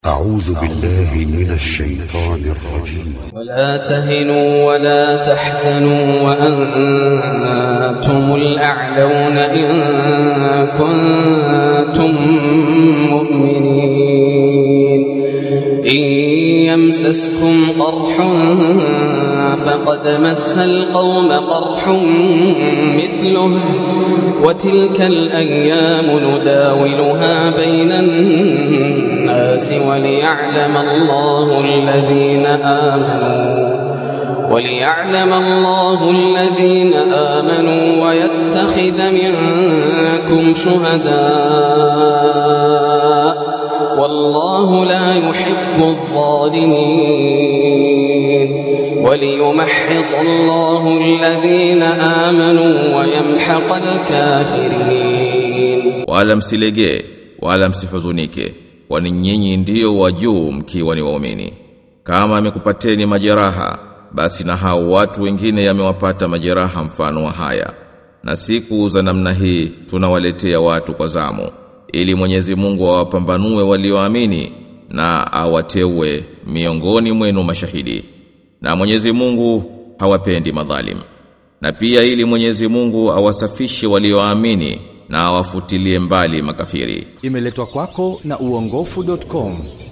أعوذ بالله من الشيطان الرجيم. ولا تهنوا ولا تحزنوا وأنتم الأعلون إن كنتم مؤمنين. إن يمسسكم قرح فقد مس القوم قرح مثله وتلك الأيام نداولها بين الناس وليعلم الله الذين آمنوا ويتخذ منكم شهداء والله لا يحب الظالمين وليمحص الله الذين آمنوا ويمحق الكافرين. Wala msilegee wala msihuzunike, kwani nyinyi ndio wa juu mkiwa ni waumini. Kama amekupateni majeraha, basi na hao watu wengine yamewapata majeraha mfano wa haya. Na siku za namna hii tunawaletea watu kwa zamu, ili Mwenyezi Mungu awapambanue walioamini na awateue miongoni mwenu mashahidi. Na Mwenyezi Mungu hawapendi madhalim. Na pia ili Mwenyezi Mungu awasafishe walioamini na awafutilie mbali makafiri. Imeletwa kwako na uongofu.com.